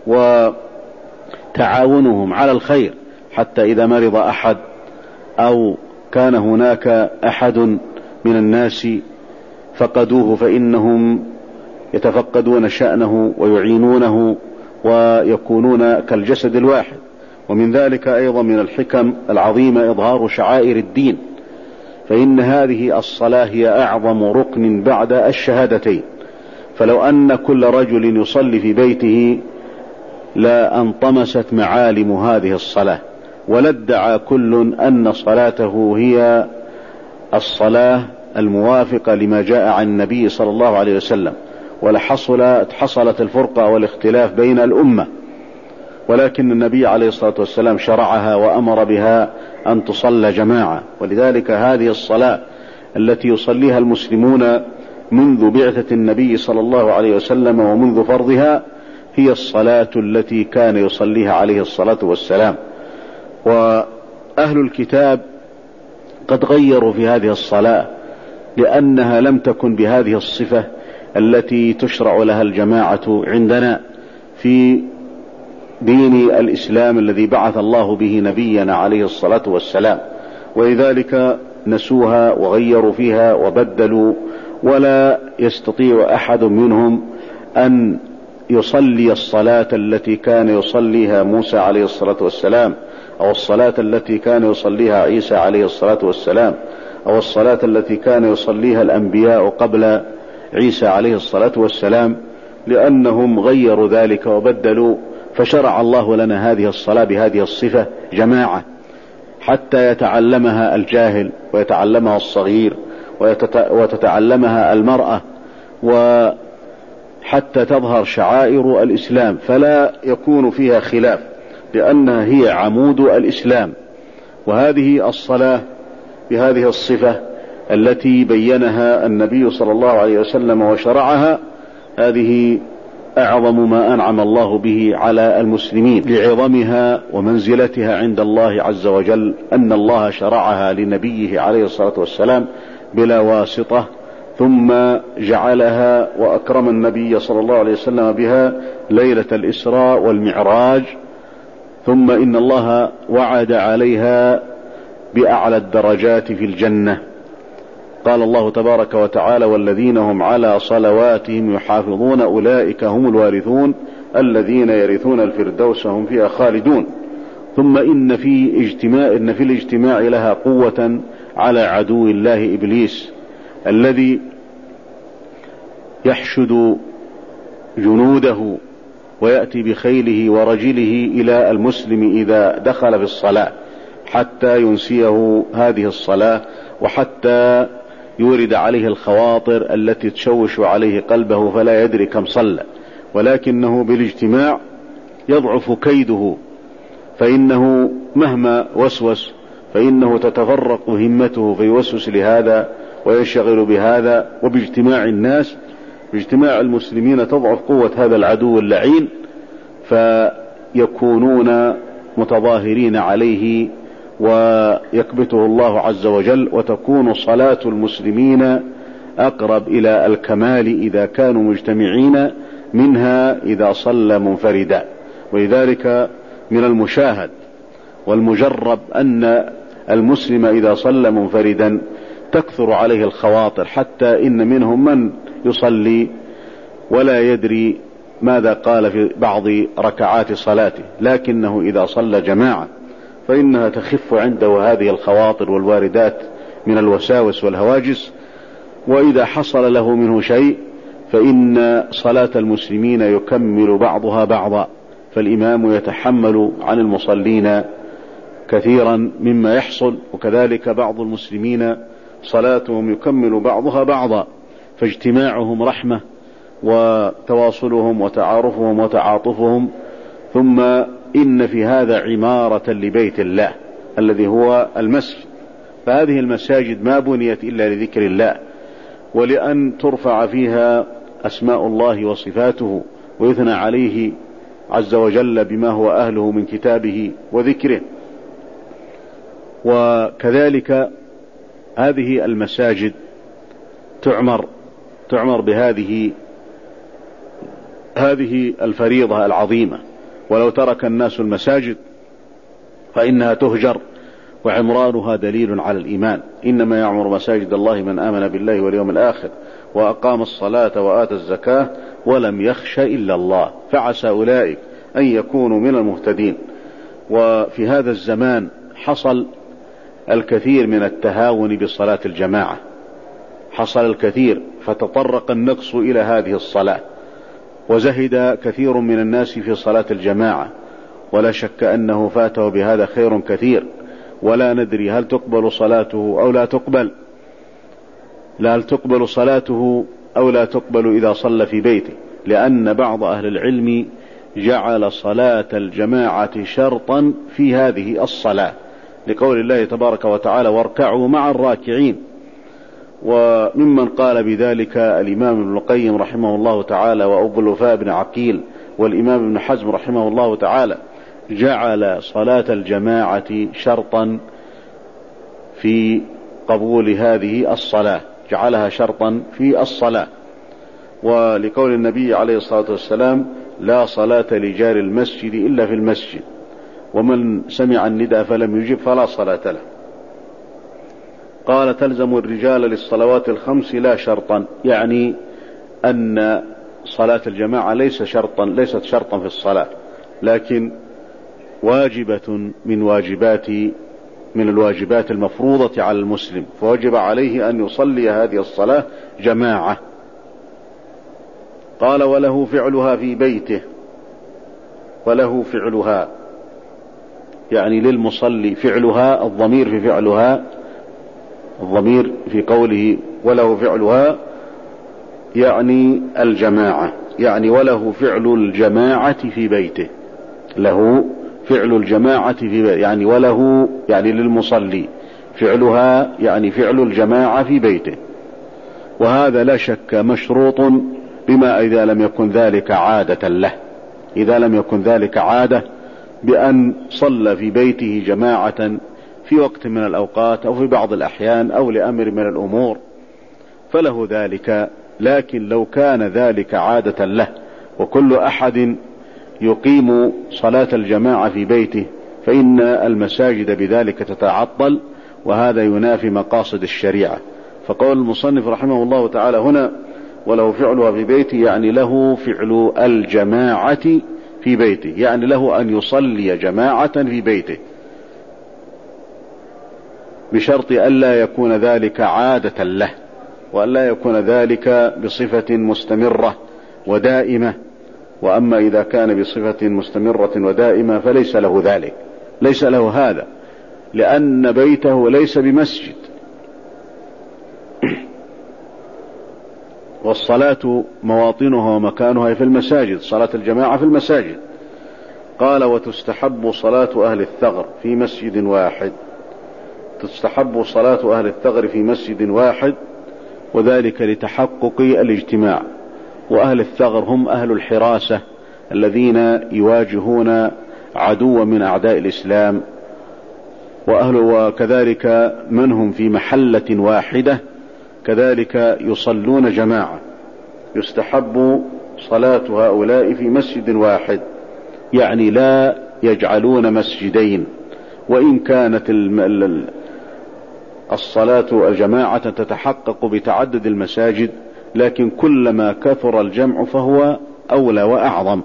وتعاونهم على الخير، حتى إذا مرض أحد أو كان هناك أحد من الناس فقدوه فإنهم يتفقدون شأنه ويعينونه ويكونون كالجسد الواحد. ومن ذلك أيضا من الحكم العظيمة إظهار شعائر الدين، فإن هذه الصلاة هي أعظم ركن بعد الشهادتين. فلو أن كل رجل يصلي في بيته لا انطمست معالم هذه الصلاة، ولادعى كل أن صلاته هي الصلاة الموافقة لما جاء عن النبي صلى الله عليه وسلم، ولحصلت حصلت الفرقة والاختلاف بين الأمة. ولكن النبي عليه الصلاة والسلام شرعها وأمر بها أن تصلى جماعة، ولذلك هذه الصلاة التي يصليها المسلمون منذ بعثة النبي صلى الله عليه وسلم ومنذ فرضها هي الصلاة التي كان يصليها عليه الصلاة والسلام. وأهل الكتاب قد غيروا في هذه الصلاة لأنها لم تكن بهذه الصفة التي تشرع لها الجماعة عندنا في دين الإسلام الذي بعث الله به نبينا عليه الصلاة والسلام، ولذلك نسوها وغيروا فيها وبدلوا، ولا يستطيع أحد منهم أن يصلي الصلاة التي كان يصليها موسى عليه الصلاة والسلام، أو الصلاة التي كان يصليها عيسى عليه الصلاة والسلام، أو الصلاة التي كان يصليها الأنبياء قبل عيسى عليه الصلاة والسلام، لأنهم غيروا ذلك وبدلوا. فشرع الله لنا هذه الصلاة بهذه الصفة جماعة حتى يتعلمها الجاهل ويتعلمها الصغير وتتعلمها المرأة، وحتى تظهر شعائر الإسلام فلا يكون فيها خلاف، لأنها هي عمود الإسلام. وهذه الصلاة بهذه الصفة التي بينها النبي صلى الله عليه وسلم وشرعها، هذه أعظم ما أنعم الله به على المسلمين لعظمها ومنزلتها عند الله عز وجل، أن الله شرعها لنبيه عليه الصلاة والسلام بلا واسطة، ثم جعلها وأكرم النبي صلى الله عليه وسلم بها ليلة الإسراء والمعراج، ثم إن الله وعد عليها بأعلى الدرجات في الجنة. قال الله تبارك وتعالى: والذين هم على صلواتهم يحافظون أولئك هم الوارثون الذين يرثون الفردوس هم فيها خالدون. ثم إن في اجتماع إن في الاجتماع لها قوة على عدو الله إبليس الذي يحشد جنوده ويأتي بخيله ورجله إلى المسلم إذا دخل في الصلاة حتى ينسيه هذه الصلاة، وحتى يورد عليه الخواطر التي تشوش عليه قلبه فلا يدري كم صلى، ولكنه بالاجتماع يضعف كيده، فإنه مهما وسوس فإنه تتفرق همته فيوسوس لهذا ويشغل بهذا. وباجتماع الناس باجتماع المسلمين تضعف قوة هذا العدو اللعين، فيكونون متظاهرين عليه ويكبته الله عز وجل، وتكون صلاة المسلمين أقرب إلى الكمال إذا كانوا مجتمعين منها إذا صلى منفردا. ولذلك من المشاهد والمجرب أن المسلم إذا صلى منفردا تكثر عليه الخواطر، حتى إن منهم من يصلي ولا يدري ماذا قال في بعض ركعات صلاته، لكنه إذا صلى جماعة فإنها تخف عنده هذه الخواطر والواردات من الوساوس والهواجس، وإذا حصل له منه شيء فإن صلاة المسلمين يكمل بعضها بعضا، فالإمام يتحمل عن المصلين كثيرا مما يحصل، وكذلك بعض المسلمين صلاتهم يكمل بعضها بعضا، فاجتماعهم رحمة وتواصلهم وتعارفهم وتعاطفهم. ثم إن في هذا عمارة لبيت الله الذي هو المسجد، فهذه المساجد ما بنيت إلا لذكر الله ولأن ترفع فيها أسماء الله وصفاته ويثنى عليه عز وجل بما هو أهله من كتابه وذكره. وكذلك هذه المساجد تعمر تعمر بهذه هذه الفريضة العظيمة، ولو ترك الناس المساجد فإنها تهجر، وعمرانها دليل على الإيمان. إنما يعمر مساجد الله من آمن بالله واليوم الآخر وأقام الصلاة وآتى الزكاة ولم يخش إلا الله، فعسى أولئك أن يكونوا من المهتدين. وفي هذا الزمان حصل الكثير من التهاون بصلاة الجماعة، حصل الكثير، فتطرق النقص إلى هذه الصلاة، وزهد كثير من الناس في صلاة الجماعة، ولا شك أنه فاته بهذا خير كثير، ولا ندري هل تقبل صلاته أو لا تقبل، لا هل تقبل صلاته أو لا تقبل إذا صلى في بيته، لأن بعض أهل العلم جعل صلاة الجماعة شرطا في هذه الصلاة، لقول الله تبارك وتعالى: واركعوا مع الراكعين. وممن قال بذلك الإمام ابن القيم رحمه الله تعالى، وأبو الوفاء بن عقيل، والإمام ابن حزم رحمه الله تعالى، جعل صلاة الجماعة شرطا في قبول هذه الصلاة، جعلها شرطا في الصلاة. ولقول النبي عليه الصلاة والسلام: لا صلاة لجار المسجد إلا في المسجد، ومن سمع النداء فلم يجب فلا صلاة له. قال: تلزم الرجال للصلوات الخمس لا شرطا، يعني أن صلاة الجماعة ليس شرطا ليست شرطا في الصلاة، لكن واجبة من واجبات من الواجبات المفروضة على المسلم، فوجب عليه أن يصلي هذه الصلاة جماعة. قال: وله فعلها في بيته، وله فعلها يعني للمصلي فعلها، الضمير في فعلها، الضمير في قوله وله فعلها يعني الجماعة، يعني وله فعل الجماعة في بيته، له فعل الجماعة في بيته، يعني وله يعني للمصلي فعلها يعني فعل الجماعة في بيته، وهذا لا شك مشروط بما إذا لم يكن ذلك عادة له، إذا لم يكن ذلك عادة بأن صلى في بيته جماعة في وقت من الأوقات أو في بعض الأحيان أو لأمر من الأمور فله ذلك. لكن لو كان ذلك عادة له وكل أحد يقيم صلاة الجماعة في بيته فإن المساجد بذلك تتعطل، وهذا ينافي مقاصد الشريعة. فقول المصنف رحمه الله تعالى هنا وله فعلها في بيته يعني له فعل الجماعة في بيته، يعني له أن يصلي جماعة في بيته، بشرط ألا يكون ذلك عادة له، وألا يكون ذلك بصفة مستمرة ودائمة. وأما إذا كان بصفة مستمرة ودائمة فليس له ذلك، ليس له هذا، لأن بيته ليس بمسجد، والصلاة مواطنها ومكانها في المساجد، صلاة الجماعة في المساجد. قال وتستحب صلاة أهل الثغر في مسجد واحد، تستحب صلاة أهل الثغر في مسجد واحد، وذلك لتحقق الاجتماع. وأهل الثغر هم أهل الحراسة الذين يواجهون عدوا من أعداء الإسلام، وأهل وكذلك من هم في محلة واحدة كذلك يصلون جماعة. يستحب صلاة هؤلاء في مسجد واحد، يعني لا يجعلون مسجدين، وإن كانت الصلاة الجماعة تتحقق بتعدد المساجد، لكن كلما كثر الجمع فهو أولى وأعظم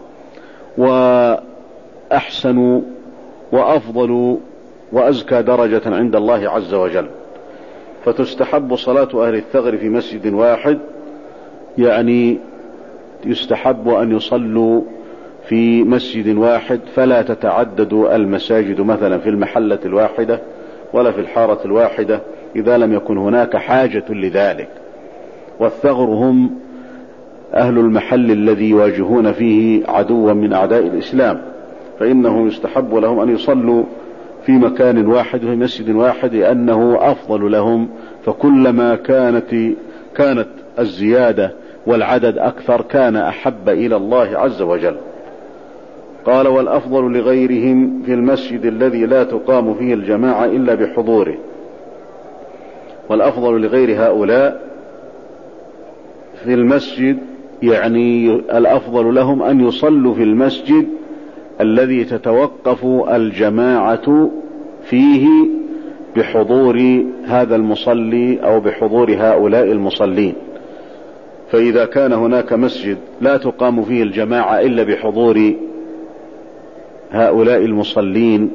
وأحسن وأفضل وأزكى درجة عند الله عز وجل. فتستحب صلاة أهل الثغر في مسجد واحد، يعني يستحب أن يصلوا في مسجد واحد، فلا تتعدد المساجد مثلا في المحلة الواحدة ولا في الحارة الواحدة إذا لم يكن هناك حاجة لذلك. والثغر هم أهل المحل الذي يواجهون فيه عدوا من أعداء الإسلام، فإنهم يستحب لهم أن يصلوا في مكان واحد في مسجد واحد لأنه أفضل لهم، فكلما كانت كانت الزيادة والعدد أكثر كان أحب إلى الله عز وجل. قال والأفضل لغيرهم في المسجد الذي لا تقام فيه الجماعة إلا بحضوره. والأفضل لغير هؤلاء في المسجد يعني الأفضل لهم أن يصلوا في المسجد الذي تتوقف الجماعة فيه بحضور هذا المصلي أو بحضور هؤلاء المصلين. فإذا كان هناك مسجد لا تقام فيه الجماعة إلا بحضور هؤلاء المصلين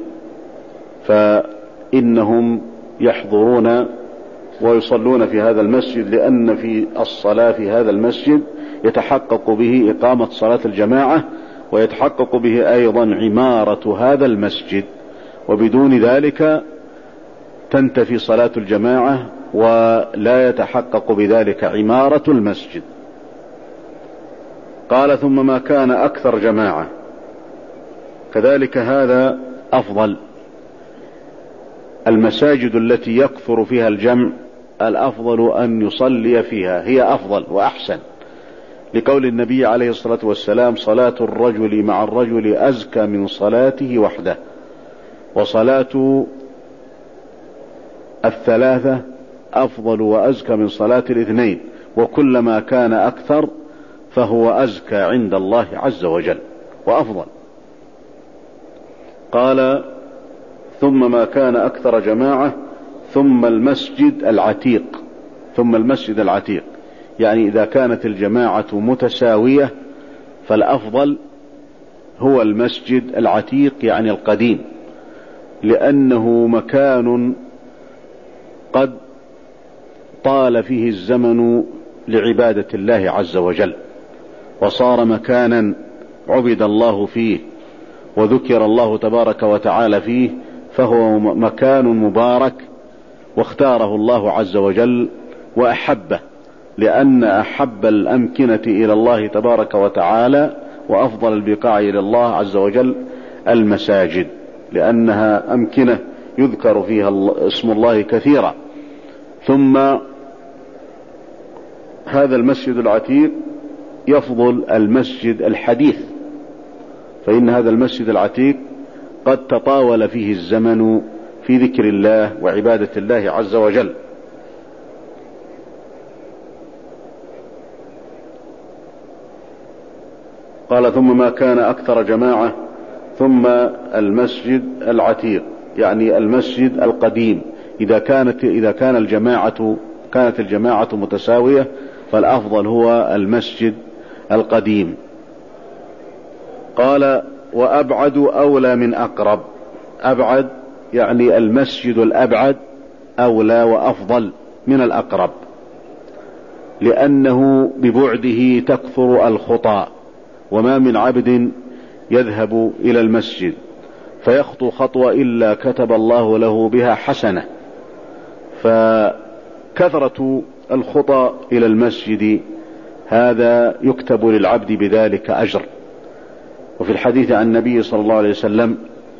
فإنهم يحضرون ويصلون في هذا المسجد، لأن في الصلاة في هذا المسجد يتحقق به إقامة صلاة الجماعة، ويتحقق به أيضا عمارة هذا المسجد، وبدون ذلك تنتفي صلاة الجماعة ولا يتحقق بذلك عمارة المسجد. قال ثم ما كان أكثر جماعة، كذلك هذا أفضل. المساجد التي يكثر فيها الجمع الأفضل أن يصلي فيها، هي أفضل وأحسن، لقول النبي عليه الصلاة والسلام صلاة الرجل مع الرجل أزكى من صلاته وحده، وصلاة الثلاثة أفضل وأزكى من صلاة الاثنين، وكلما كان أكثر فهو أزكى عند الله عز وجل وأفضل. قال ثم ما كان أكثر جماعة ثم المسجد العتيق، ثم المسجد العتيق يعني إذا كانت الجماعة متساوية فالأفضل هو المسجد العتيق يعني القديم، لأنه مكان قد طال فيه الزمن لعبادة الله عز وجل، وصار مكانا عبد الله فيه وذكر الله تبارك وتعالى فيه، فهو مكان مبارك واختاره الله عز وجل وأحبه، لأن أحب الأمكنة إلى الله تبارك وتعالى وأفضل البقاع إلى الله عز وجل المساجد، لأنها أمكنة يذكر فيها اسم الله كثيرا. ثم هذا المسجد العتيق يفضل المسجد الحديث، فإن هذا المسجد العتيق قد تطاول فيه الزمن في ذكر الله وعبادة الله عز وجل. قال ثم ما كان أكثر جماعة، ثم المسجد العتيق يعني المسجد القديم. إذا كانت إذا كان الجماعة كانت الجماعة متساوية فالأفضل هو المسجد القديم. قال وأبعد أولى من أقرب. أبعد يعني المسجد الأبعد أولى وأفضل من الأقرب، لأنه ببعده تكثر الخطى، وما من عبد يذهب إلى المسجد فيخطو خطوة إلا كتب الله له بها حسنة. فكثرة الخطى إلى المسجد هذا يكتب للعبد بذلك أجر. وفي الحديث عن النبي صلى الله عليه وسلم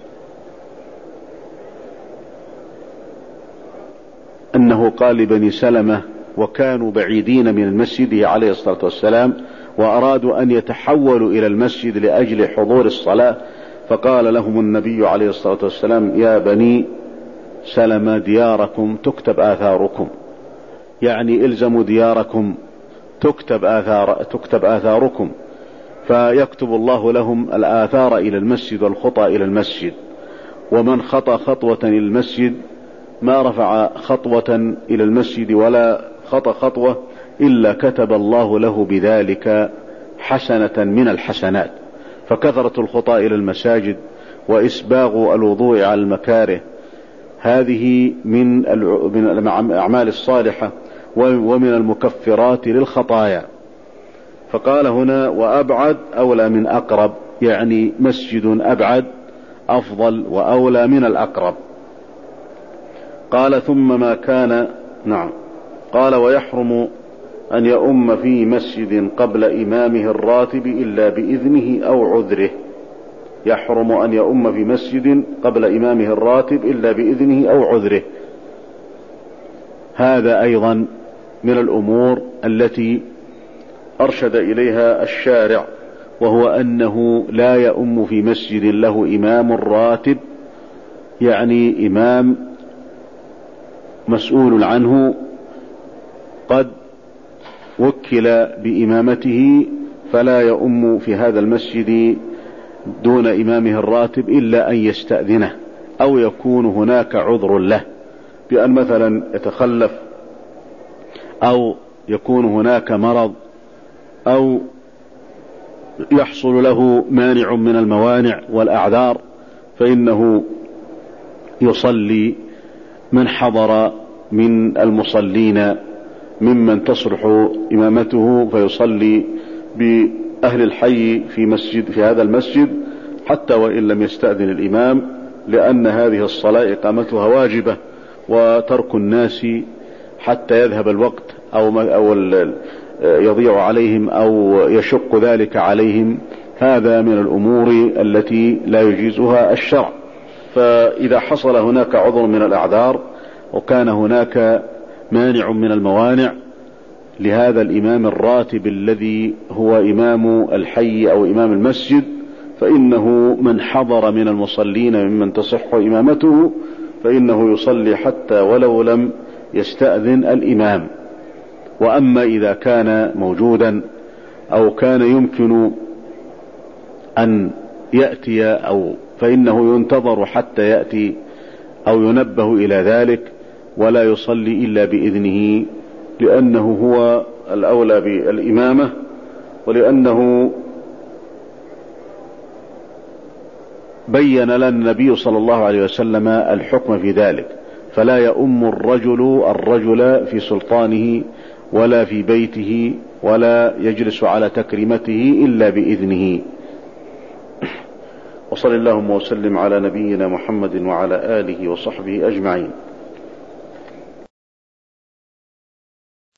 أنه قال لبني سلمة وكانوا بعيدين من المسجد عليه الصلاة والسلام وأرادوا أن يتحولوا إلى المسجد لأجل حضور الصلاة، فقال لهم النبي عليه الصلاة والسلام يا بني سلمة دياركم تكتب آثاركم، يعني الزموا دياركم تكتب آثار تكتب آثاركم، فيكتب الله لهم الآثار إلى المسجد والخطى إلى المسجد. ومن خطى خطوة إلى المسجد ما رفع خطوة إلى المسجد ولا خطى خطوة إلا كتب الله له بذلك حسنة من الحسنات. فكثرة الخطى إلى المساجد وإسباغ الوضوء على المكاره هذه من الأعمال الصالحة ومن المكفرات للخطايا. فقال هنا وأبعد أولى من أقرب، يعني مسجد أبعد أفضل وأولى من الأقرب. قال ثم ما كان نعم قال ويحرم أن يؤم في مسجد قبل إمامه الراتب إلا بإذنه أو عذره. يحرم أن يؤم في مسجد قبل إمامه الراتب إلا بإذنه أو عذره. هذا أيضا من الأمور التي أرشد إليها الشارع، وهو أنه لا يؤم في مسجد له إمام راتب، يعني إمام مسؤول عنه قد وكل بإمامته، فلا يؤم في هذا المسجد دون إمامه الراتب إلا أن يستأذنه أو يكون هناك عذر له، بأن مثلا يتخلف أو يكون هناك مرض أو يحصل له مانع من الموانع والأعذار، فإنه يصلي من حضر من المصلين ممن تصلح إمامته، فيصلي بأهل الحي في مسجد في هذا المسجد حتى وإن لم يستأذن الإمام، لأن هذه الصلاة إقامتها واجبة، وترك الناس حتى يذهب الوقت أو, أو يضيع عليهم أو يشق ذلك عليهم هذا من الأمور التي لا يجيزها الشرع. فإذا حصل هناك عذر من الأعذار وكان هناك مانع من الموانع لهذا الإمام الراتب الذي هو إمام الحي أو إمام المسجد، فإنه من حضر من المصلين ممن تصح إمامته فإنه يصلي حتى ولو لم يستأذن الإمام. وأما إذا كان موجودا أو كان يمكن أن يأتي أو فإنه ينتظر حتى يأتي أو ينبه إلى ذلك ولا يصلي إلا بإذنه، لأنه هو الأولى بالإمامة، ولأنه بين لنا النبي صلى الله عليه وسلم الحكم في ذلك، فلا يؤم الرجل الرجل في سلطانه ولا في بيته ولا يجلس على تكريمته إلا بإذنه. وصلى اللهم وسلم على نبينا محمد وعلى آله وصحبه أجمعين.